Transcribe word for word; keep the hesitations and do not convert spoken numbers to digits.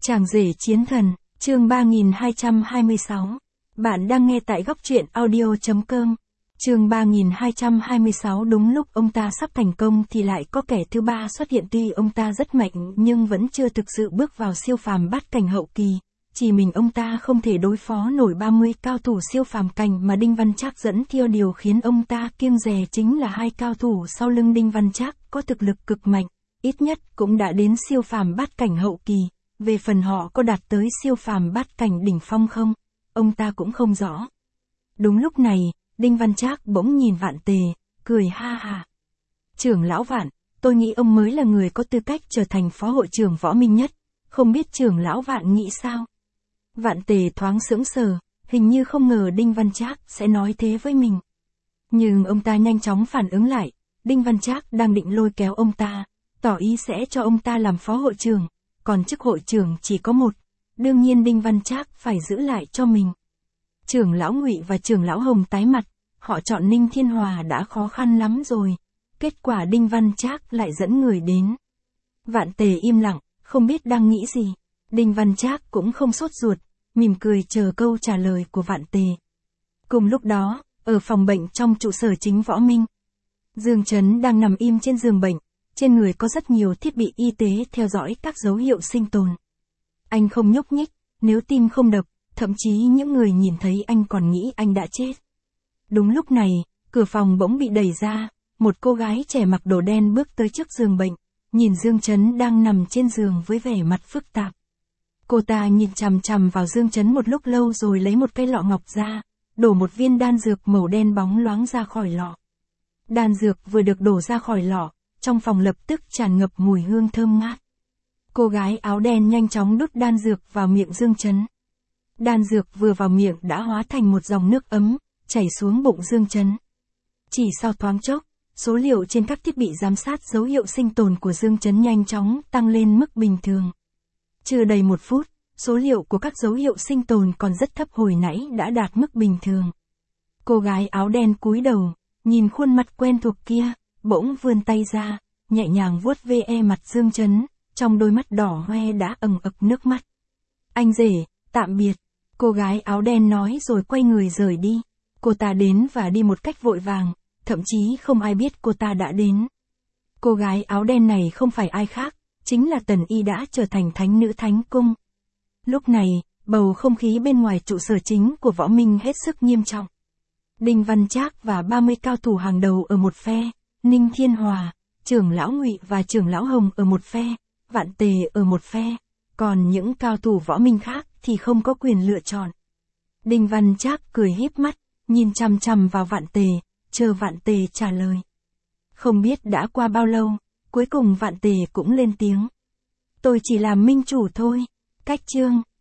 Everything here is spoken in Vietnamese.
Chàng rể chiến thần, chương ba nghìn hai trăm hai mươi sáu. Bạn đang nghe tại góc truyện audio chấm com. Chương ba nghìn hai trăm hai mươi sáu. Đúng lúc ông ta sắp thành công thì lại có kẻ thứ ba xuất hiện. Tuy ông ta rất mạnh nhưng vẫn chưa thực sự bước vào siêu phàm bát cảnh hậu kỳ. Chỉ mình ông ta không thể đối phó nổi ba mươi cao thủ siêu phàm cảnh mà Đinh Văn Trác dẫn theo. Điều khiến ông ta kiêng dè chính là hai cao thủ sau lưng Đinh Văn Trác có thực lực cực mạnh, ít nhất cũng đã đến siêu phàm bát cảnh hậu kỳ. Về phần họ có đạt tới siêu phàm bát cảnh đỉnh phong không, ông ta cũng không rõ. Đúng lúc này, Đinh Văn Trác bỗng nhìn Vạn Tề, cười ha ha. Trưởng lão Vạn, tôi nghĩ ông mới là người có tư cách trở thành phó hội trưởng Võ Minh Nhất, không biết trưởng lão Vạn nghĩ sao? Vạn Tề thoáng sững sờ, hình như không ngờ Đinh Văn Trác sẽ nói thế với mình. Nhưng ông ta nhanh chóng phản ứng lại, Đinh Văn Trác đang định lôi kéo ông ta, tỏ ý sẽ cho ông ta làm phó hội trưởng. Còn chức hội trưởng chỉ có một, đương nhiên Đinh Văn Trác phải giữ lại cho mình. Trưởng lão Ngụy và trưởng lão Hồng tái mặt, họ chọn Ninh Thiên Hòa đã khó khăn lắm rồi, kết quả Đinh Văn Trác lại dẫn người đến. Vạn Tề im lặng, không biết đang nghĩ gì. Đinh Văn Trác cũng không sốt ruột, mỉm cười chờ câu trả lời của Vạn Tề. Cùng lúc đó, ở phòng bệnh trong trụ sở chính Võ Minh, Dương Chấn đang nằm im trên giường bệnh. Trên người có rất nhiều thiết bị y tế theo dõi các dấu hiệu sinh tồn. Anh không nhúc nhích, nếu tim không đập, thậm chí những người nhìn thấy anh còn nghĩ anh đã chết. Đúng lúc này, cửa phòng bỗng bị đẩy ra, một cô gái trẻ mặc đồ đen bước tới trước giường bệnh, nhìn Dương Chấn đang nằm trên giường với vẻ mặt phức tạp. Cô ta nhìn chằm chằm vào Dương Chấn một lúc lâu rồi lấy một cây lọ ngọc ra, đổ một viên đan dược màu đen bóng loáng ra khỏi lọ. Đan dược vừa được đổ ra khỏi lọ, trong phòng lập tức tràn ngập mùi hương thơm ngát. Cô gái áo đen nhanh chóng đút đan dược vào miệng Dương Chấn. Đan dược vừa vào miệng đã hóa thành một dòng nước ấm, chảy xuống bụng Dương Chấn. Chỉ sau thoáng chốc, số liệu trên các thiết bị giám sát dấu hiệu sinh tồn của Dương Chấn nhanh chóng tăng lên mức bình thường. Chưa đầy một phút, số liệu của các dấu hiệu sinh tồn còn rất thấp hồi nãy đã đạt mức bình thường. Cô gái áo đen cúi đầu, nhìn khuôn mặt quen thuộc kia, bỗng vươn tay ra, nhẹ nhàng vuốt ve mặt Dương Chấn, trong đôi mắt đỏ hoe đã ẩn ực nước mắt. Anh rể, tạm biệt, cô gái áo đen nói rồi quay người rời đi. Cô ta đến và đi một cách vội vàng, thậm chí không ai biết cô ta đã đến. Cô gái áo đen này không phải ai khác, chính là Tần Y đã trở thành thánh nữ Thánh Cung. Lúc này, bầu không khí bên ngoài trụ sở chính của Võ Minh hết sức nghiêm trọng. Đinh Văn Trác và ba mươi cao thủ hàng đầu ở một phe, Ninh Thiên Hòa, trưởng lão Ngụy và trưởng lão Hồng ở một phe, Vạn Tề ở một phe, còn những cao thủ Võ Minh khác thì không có quyền lựa chọn. Đinh Văn Trác cười híp mắt, nhìn chằm chằm vào Vạn Tề, chờ Vạn Tề trả lời. Không biết đã qua bao lâu, cuối cùng Vạn Tề cũng lên tiếng. Tôi chỉ làm minh chủ thôi. Cách chương